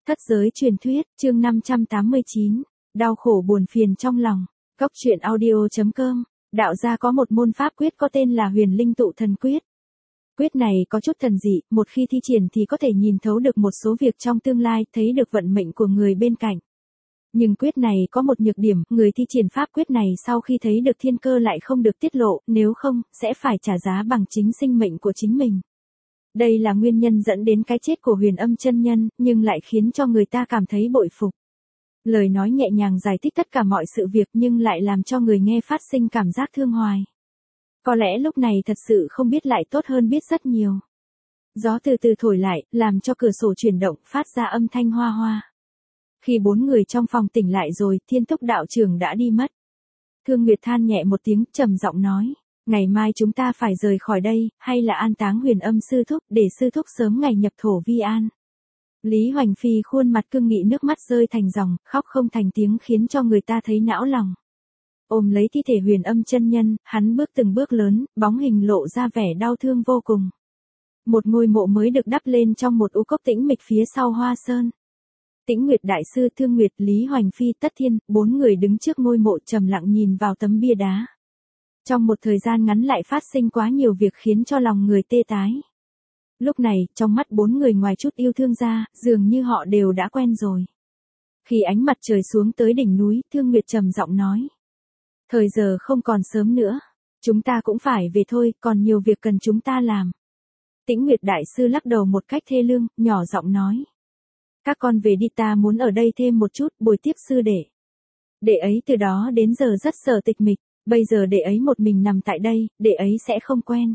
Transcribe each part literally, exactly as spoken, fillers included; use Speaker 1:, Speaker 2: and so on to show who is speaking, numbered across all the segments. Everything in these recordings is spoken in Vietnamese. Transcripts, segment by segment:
Speaker 1: Thất giới truyền thuyết, chương năm trăm tám mươi chín, đau khổ buồn phiền trong lòng. Góc truyện audio chấm com, đạo gia có một môn pháp quyết có tên là Huyền Linh Tụ Thần Quyết. Quyết này có chút thần dị, một khi thi triển thì có thể nhìn thấu được một số việc trong tương lai, thấy được vận mệnh của người bên cạnh. Nhưng quyết này có một nhược điểm, người thi triển pháp quyết này sau khi thấy được thiên cơ lại không được tiết lộ, nếu không, sẽ phải trả giá bằng chính sinh mệnh của chính mình. Đây là nguyên nhân dẫn đến cái chết của Huyền Âm chân nhân, nhưng lại khiến cho người ta cảm thấy bội phục. Lời nói nhẹ nhàng giải thích tất cả mọi sự việc nhưng lại làm cho người nghe phát sinh cảm giác thương hoài. Có lẽ lúc này thật sự không biết lại tốt hơn biết rất nhiều. Gió từ từ thổi lại, làm cho cửa sổ chuyển động, phát ra âm thanh hoa hoa. Khi bốn người trong phòng tỉnh lại rồi, Thiên Túc đạo trưởng đã đi mất. Thương Nguyệt than nhẹ một tiếng, trầm giọng nói, ngày mai chúng ta phải rời khỏi đây, hay là an táng Huyền Âm sư thúc, để sư thúc sớm ngày nhập thổ vi an. Lý Hoành Phi khuôn mặt cương nghị, nước mắt rơi thành dòng, khóc không thành tiếng khiến cho người ta thấy não lòng. Ôm lấy thi thể Huyền Âm chân nhân, hắn bước từng bước lớn, bóng hình lộ ra vẻ đau thương vô cùng. Một ngôi mộ mới được đắp lên trong một u cốc tĩnh mịch phía sau Hoa Sơn. Tĩnh Nguyệt đại sư, Thương Nguyệt, Lý Hoành Phi, Tất Thiên, bốn người đứng trước ngôi mộ trầm lặng nhìn vào tấm bia đá. Trong một thời gian ngắn lại phát sinh quá nhiều việc khiến cho lòng người tê tái. Lúc này, trong mắt bốn người ngoài chút yêu thương ra, dường như họ đều đã quen rồi. Khi ánh mặt trời xuống tới đỉnh núi, Thương Nguyệt trầm giọng nói. Thời giờ không còn sớm nữa. Chúng ta cũng phải về thôi, còn nhiều việc cần chúng ta làm. Tĩnh Nguyệt đại sư lắc đầu một cách thê lương, nhỏ giọng nói. Các con về đi, ta muốn ở đây thêm một chút, bồi tiếp sư đệ. Đệ ấy từ đó đến giờ rất sợ tịch mịch, bây giờ đệ ấy một mình nằm tại đây, đệ ấy sẽ không quen.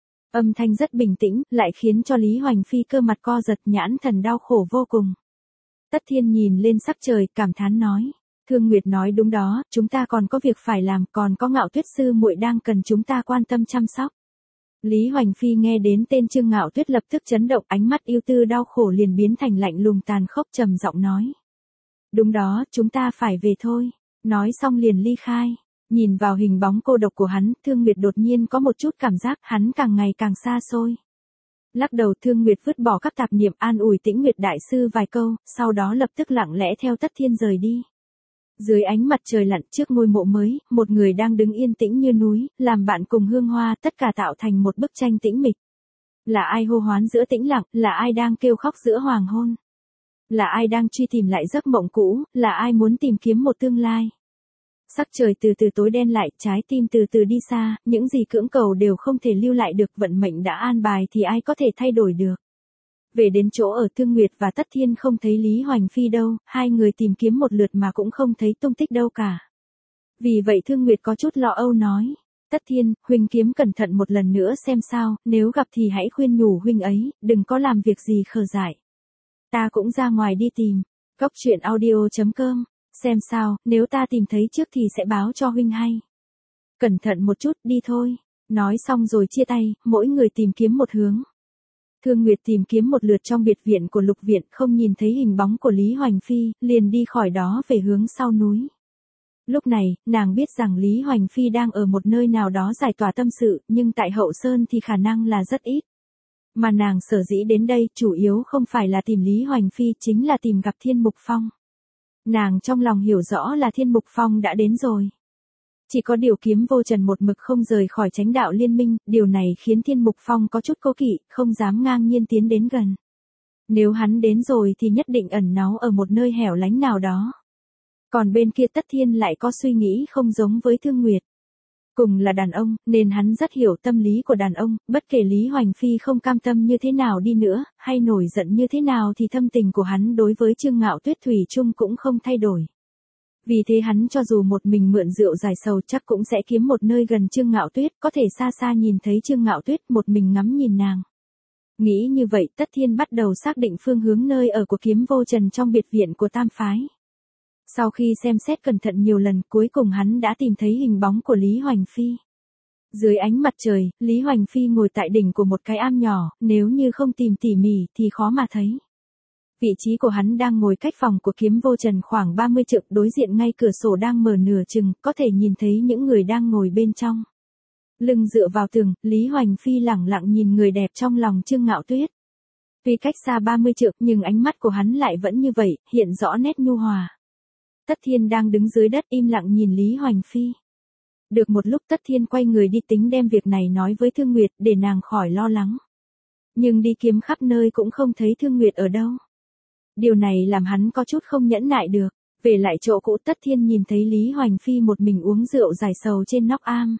Speaker 1: Âm thanh rất bình tĩnh, lại khiến cho Lý Hoành Phi cơ mặt co giật, nhãn thần đau khổ vô cùng. Tất Thiên nhìn lên sắc trời, cảm thán nói. Thương Nguyệt nói đúng đó, chúng ta còn có việc phải làm, còn có Ngạo Tuyết sư muội đang cần chúng ta quan tâm chăm sóc. Lý Hoành Phi nghe đến tên Trương Ngạo Tuyết lập tức chấn động, ánh mắt yêu tư đau khổ liền biến thành lạnh lùng tàn khốc, trầm giọng nói. Đúng đó, chúng ta phải về thôi. Nói xong liền ly khai. Nhìn vào hình bóng cô độc của hắn, Thương Nguyệt đột nhiên có một chút cảm giác hắn càng ngày càng xa xôi. Lắc đầu, Thương Nguyệt vứt bỏ các tạp niệm, an ủi Tĩnh Nguyệt đại sư vài câu, sau đó lập tức lặng lẽ theo Tất Thiên rời đi. Dưới ánh mặt trời lặn, trước ngôi mộ mới, một người đang đứng yên tĩnh như núi, làm bạn cùng hương hoa, tất cả tạo thành một bức tranh tĩnh mịch. Là ai hô hoán giữa tĩnh lặng, là ai đang kêu khóc giữa hoàng hôn. Là ai đang truy tìm lại giấc mộng cũ, là ai muốn tìm kiếm một tương lai. Sắc trời từ từ tối đen lại, trái tim từ từ đi xa, những gì cưỡng cầu đều không thể lưu lại được, vận mệnh đã an bài thì ai có thể thay đổi được. Về đến chỗ ở, Thương Nguyệt và Tất Thiên không thấy Lý Hoành Phi đâu, hai người tìm kiếm một lượt mà cũng không thấy tung tích đâu cả. Vì vậy Thương Nguyệt có chút lo âu nói, Tất Thiên, huynh kiếm cẩn thận một lần nữa xem sao, nếu gặp thì hãy khuyên nhủ huynh ấy, đừng có làm việc gì khờ dại. Ta cũng ra ngoài đi tìm. Góc truyện audio chấm com, xem sao, nếu ta tìm thấy trước thì sẽ báo cho huynh hay. Cẩn thận một chút, đi thôi. Nói xong rồi chia tay, mỗi người tìm kiếm một hướng. Thương Nguyệt tìm kiếm một lượt trong biệt viện của Lục viện, không nhìn thấy hình bóng của Lý Hoành Phi, liền đi khỏi đó về hướng sau núi. Lúc này, nàng biết rằng Lý Hoành Phi đang ở một nơi nào đó giải tỏa tâm sự, nhưng tại Hậu Sơn thì khả năng là rất ít. Mà nàng sở dĩ đến đây, chủ yếu không phải là tìm Lý Hoành Phi, chính là tìm gặp Thiên Mục Phong. Nàng trong lòng hiểu rõ là Thiên Mục Phong đã đến rồi. Chỉ có điều Kiếm Vô Trần một mực không rời khỏi Chánh Đạo Liên Minh, điều này khiến Thiên Mục Phong có chút cố kỵ, không dám ngang nhiên tiến đến gần. Nếu hắn đến rồi thì nhất định ẩn náu ở một nơi hẻo lánh nào đó. Còn bên kia Tất Thiên lại có suy nghĩ không giống với Thương Nguyệt. Cùng là đàn ông, nên hắn rất hiểu tâm lý của đàn ông, bất kể Lý Hoành Phi không cam tâm như thế nào đi nữa, hay nổi giận như thế nào thì thâm tình của hắn đối với Trương Ngạo Tuyết thủy chung cũng không thay đổi. Vì thế hắn cho dù một mình mượn rượu giải sầu chắc cũng sẽ kiếm một nơi gần Trương Ngạo Tuyết, có thể xa xa nhìn thấy Trương Ngạo Tuyết một mình ngắm nhìn nàng. Nghĩ như vậy, Tất Thiên bắt đầu xác định phương hướng nơi ở của Kiếm Vô Trần trong biệt viện của Tam Phái. Sau khi xem xét cẩn thận nhiều lần, cuối cùng hắn đã tìm thấy hình bóng của Lý Hoành Phi. Dưới ánh mặt trời, Lý Hoành Phi ngồi tại đỉnh của một cái am nhỏ, nếu như không tìm tỉ mỉ thì khó mà thấy. Vị trí của hắn đang ngồi cách phòng của Kiếm Vô Trần khoảng ba mươi trượng, đối diện ngay cửa sổ đang mở nửa chừng, có thể nhìn thấy những người đang ngồi bên trong. Lưng dựa vào tường, Lý Hoành Phi lẳng lặng nhìn người đẹp trong lòng Trương Ngạo Tuyết. Tuy cách xa ba mươi trượng nhưng ánh mắt của hắn lại vẫn như vậy, hiện rõ nét nhu hòa. Tất Thiên đang đứng dưới đất im lặng nhìn Lý Hoành Phi. Được một lúc Tất Thiên quay người đi tính đem việc này nói với Thương Nguyệt để nàng khỏi lo lắng. Nhưng đi kiếm khắp nơi cũng không thấy Thương Nguyệt ở đâu. Điều này làm hắn có chút không nhẫn nại được. Về lại chỗ cũ Tất Thiên nhìn thấy Lý Hoành Phi một mình uống rượu giải sầu trên nóc am.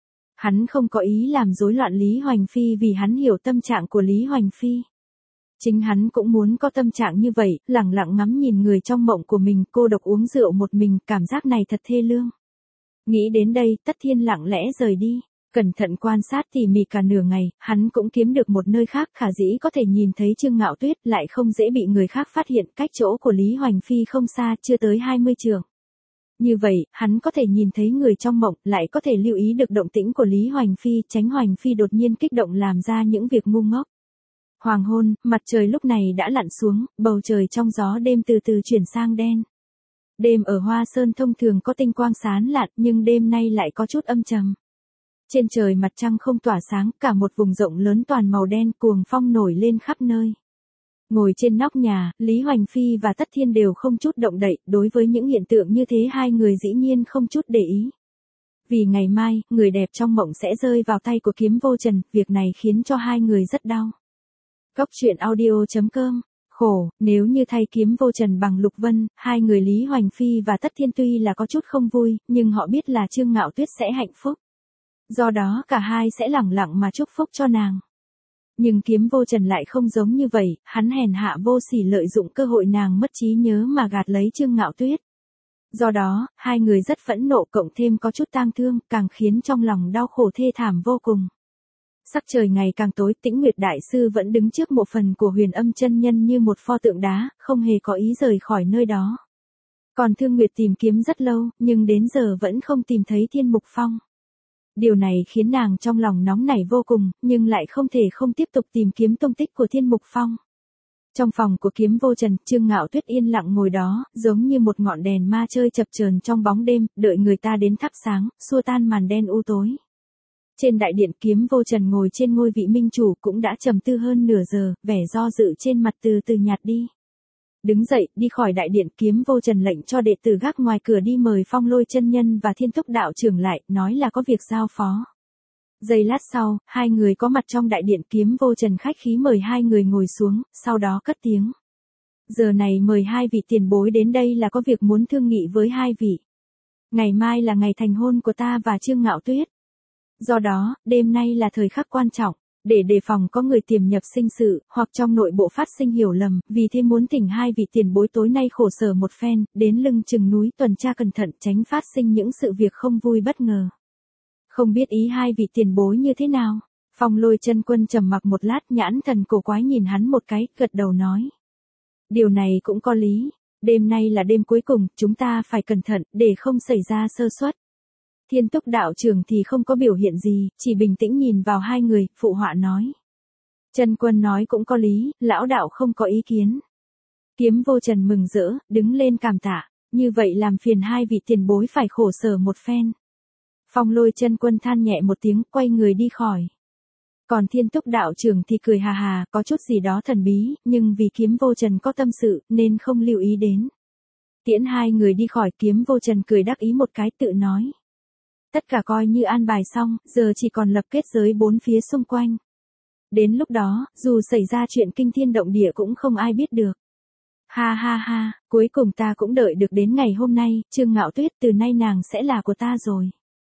Speaker 1: Hắn không có ý làm rối loạn Lý Hoành Phi vì hắn hiểu tâm trạng của Lý Hoành Phi. Chính hắn cũng muốn có tâm trạng như vậy, lẳng lặng ngắm nhìn người trong mộng của mình cô độc uống rượu một mình, cảm giác này thật thê lương. Nghĩ đến đây, Tất Thiên lặng lẽ rời đi, cẩn thận quan sát tỉ mỉ cả nửa ngày, hắn cũng kiếm được một nơi khác khả dĩ có thể nhìn thấy Trương Ngạo Tuyết lại không dễ bị người khác phát hiện, cách chỗ của Lý Hoành Phi không xa, chưa tới hai mươi trượng. Như vậy, hắn có thể nhìn thấy người trong mộng, lại có thể lưu ý được động tĩnh của Lý Hoành Phi, tránh Hoành Phi đột nhiên kích động làm ra những việc ngu ngốc. Hoàng hôn, mặt trời lúc này đã lặn xuống, bầu trời trong gió đêm từ từ chuyển sang đen. Đêm ở Hoa Sơn thông thường có tinh quang sáng lạn nhưng đêm nay lại có chút âm trầm. Trên trời mặt trăng không tỏa sáng, cả một vùng rộng lớn toàn màu đen, cuồng phong nổi lên khắp nơi. Ngồi trên nóc nhà, Lý Hoành Phi và Tất Thiên đều không chút động đậy, đối với những hiện tượng như thế hai người dĩ nhiên không chút để ý. Vì ngày mai, người đẹp trong mộng sẽ rơi vào tay của Kiếm Vô Trần, việc này khiến cho hai người rất đau. Góc truyện audio chấm com. Khổ, nếu như thay Kiếm Vô Trần bằng Lục Vân, hai người Lý Hoành Phi và Tất Thiên tuy là có chút không vui, nhưng họ biết là Trương Ngạo Tuyết sẽ hạnh phúc. Do đó cả hai sẽ lẳng lặng mà chúc phúc cho nàng. Nhưng Kiếm Vô Trần lại không giống như vậy, hắn hèn hạ vô sỉ lợi dụng cơ hội nàng mất trí nhớ mà gạt lấy Trương Ngạo Tuyết. Do đó, hai người rất phẫn nộ cộng thêm có chút tang thương, càng khiến trong lòng đau khổ thê thảm vô cùng. Sắc trời ngày càng tối, Tĩnh Nguyệt Đại Sư vẫn đứng trước mộ phần của Huyền Âm chân nhân như một pho tượng đá, không hề có ý rời khỏi nơi đó. Còn Thương Nguyệt tìm kiếm rất lâu, nhưng đến giờ vẫn không tìm thấy Thiên Mục Phong. Điều này khiến nàng trong lòng nóng nảy vô cùng, nhưng lại không thể không tiếp tục tìm kiếm tung tích của Thiên Mục Phong. Trong phòng của Kiếm Vô Trần, Trương Ngạo Tuyết yên lặng ngồi đó, giống như một ngọn đèn ma chơi chập chờn trong bóng đêm, đợi người ta đến thắp sáng, xua tan màn đen u tối. Trên đại điện Kiếm Vô Trần ngồi trên ngôi vị minh chủ cũng đã trầm tư hơn nửa giờ, vẻ do dự trên mặt từ từ nhạt đi. Đứng dậy, đi khỏi đại điện Kiếm Vô Trần lệnh cho đệ tử gác ngoài cửa đi mời Phong Lôi chân nhân và Thiên Túc đạo trưởng lại, nói là có việc giao phó. Giây lát sau, hai người có mặt trong đại điện Kiếm Vô Trần khách khí mời hai người ngồi xuống, sau đó cất tiếng. Giờ này mời hai vị tiền bối đến đây là có việc muốn thương nghị với hai vị. Ngày mai là ngày thành hôn của ta và Trương Ngạo Tuyết. Do đó, đêm nay là thời khắc quan trọng, để đề phòng có người tiềm nhập sinh sự, hoặc trong nội bộ phát sinh hiểu lầm, vì thế muốn thỉnh hai vị tiền bối tối nay khổ sở một phen, đến lưng chừng núi tuần tra cẩn thận tránh phát sinh những sự việc không vui bất ngờ. Không biết ý hai vị tiền bối như thế nào? Phong Lôi chân quân trầm mặc một lát, nhãn thần cổ quái nhìn hắn một cái, gật đầu nói. Điều này cũng có lý, đêm nay là đêm cuối cùng, chúng ta phải cẩn thận, để không xảy ra sơ suất. Thiên Túc đạo trưởng thì không có biểu hiện gì, chỉ bình tĩnh nhìn vào hai người, phụ họa nói. Chân quân nói cũng có lý, lão đạo không có ý kiến. Kiếm Vô Trần mừng rỡ, đứng lên cảm tạ, như vậy làm phiền hai vị tiền bối phải khổ sở một phen. Phong Lôi chân quân than nhẹ một tiếng, quay người đi khỏi. Còn Thiên Túc đạo trưởng thì cười hà hà, có chút gì đó thần bí, nhưng vì Kiếm Vô Trần có tâm sự, nên không lưu ý đến. Tiễn hai người đi khỏi, Kiếm Vô Trần cười đắc ý một cái, tự nói. Tất cả coi như an bài xong, giờ chỉ còn lập kết giới bốn phía xung quanh. Đến lúc đó, dù xảy ra chuyện kinh thiên động địa cũng không ai biết được. Ha ha ha, cuối cùng ta cũng đợi được đến ngày hôm nay, Trương Ngạo Tuyết, từ nay nàng sẽ là của ta rồi.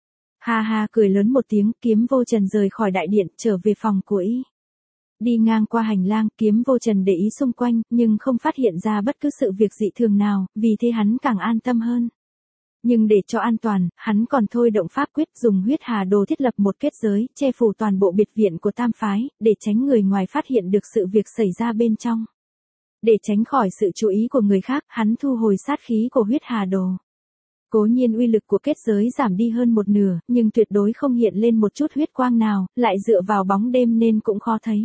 Speaker 1: Ha ha cười lớn một tiếng, Kiếm Vô Trần rời khỏi đại điện, trở về phòng của y. Đi ngang qua hành lang, Kiếm Vô Trần để ý xung quanh, nhưng không phát hiện ra bất cứ sự việc dị thường nào, vì thế hắn càng an tâm hơn. Nhưng để cho an toàn, hắn còn thôi động pháp quyết dùng huyết hà đồ thiết lập một kết giới, che phủ toàn bộ biệt viện của tam phái, để tránh người ngoài phát hiện được sự việc xảy ra bên trong. Để tránh khỏi sự chú ý của người khác, hắn thu hồi sát khí của huyết hà đồ. Cố nhiên uy lực của kết giới giảm đi hơn một nửa, nhưng tuyệt đối không hiện lên một chút huyết quang nào, lại dựa vào bóng đêm nên cũng khó thấy.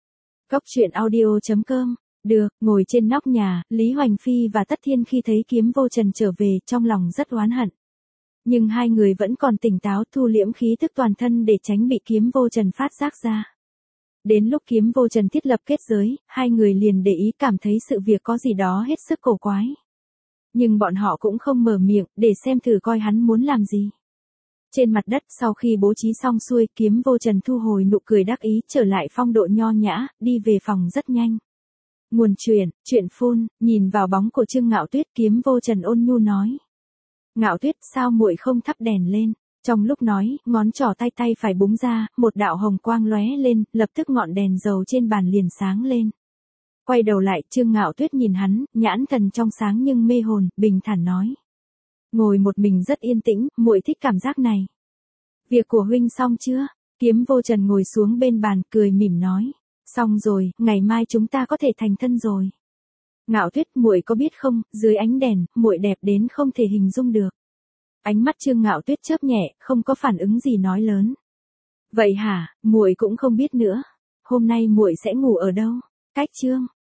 Speaker 1: Góc truyện audio chấm com. Được, ngồi trên nóc nhà, Lý Hoành Phi và Tất Thiên khi thấy Kiếm Vô Trần trở về, trong lòng rất oán hận. Nhưng hai người vẫn còn tỉnh táo, thu liễm khí tức toàn thân để tránh bị Kiếm Vô Trần phát giác ra. Đến lúc Kiếm Vô Trần thiết lập kết giới, hai người liền để ý cảm thấy sự việc có gì đó hết sức cổ quái. Nhưng bọn họ cũng không mở miệng, để xem thử coi hắn muốn làm gì. Trên mặt đất sau khi bố trí xong xuôi, Kiếm Vô Trần thu hồi nụ cười đắc ý, trở lại phong độ nho nhã, đi về phòng rất nhanh. Nguồn truyện, truyện phun, nhìn vào bóng của Trương Ngạo Tuyết, Kiếm Vô Trần ôn nhu nói. Ngạo Tuyết, sao muội không thắp đèn lên? Trong lúc nói, ngón trỏ tay tay phải búng ra, một đạo hồng quang lóe lên, lập tức ngọn đèn dầu trên bàn liền sáng lên. Quay đầu lại, Trương Ngạo Tuyết nhìn hắn, nhãn thần trong sáng nhưng mê hồn, bình thản nói. Ngồi một mình rất yên tĩnh, muội thích cảm giác này. Việc của huynh xong chưa? Kiếm Vô Trần ngồi xuống bên bàn, cười mỉm nói. Xong rồi, ngày mai chúng ta có thể thành thân rồi. Ngạo Tuyết, muội có biết không, dưới ánh đèn, muội đẹp đến không thể hình dung được. Ánh mắt Trương Ngạo Tuyết chớp nhẹ, không có phản ứng gì nói lớn. Vậy hả, muội cũng không biết nữa. Hôm nay muội sẽ ngủ ở đâu? Cách Trương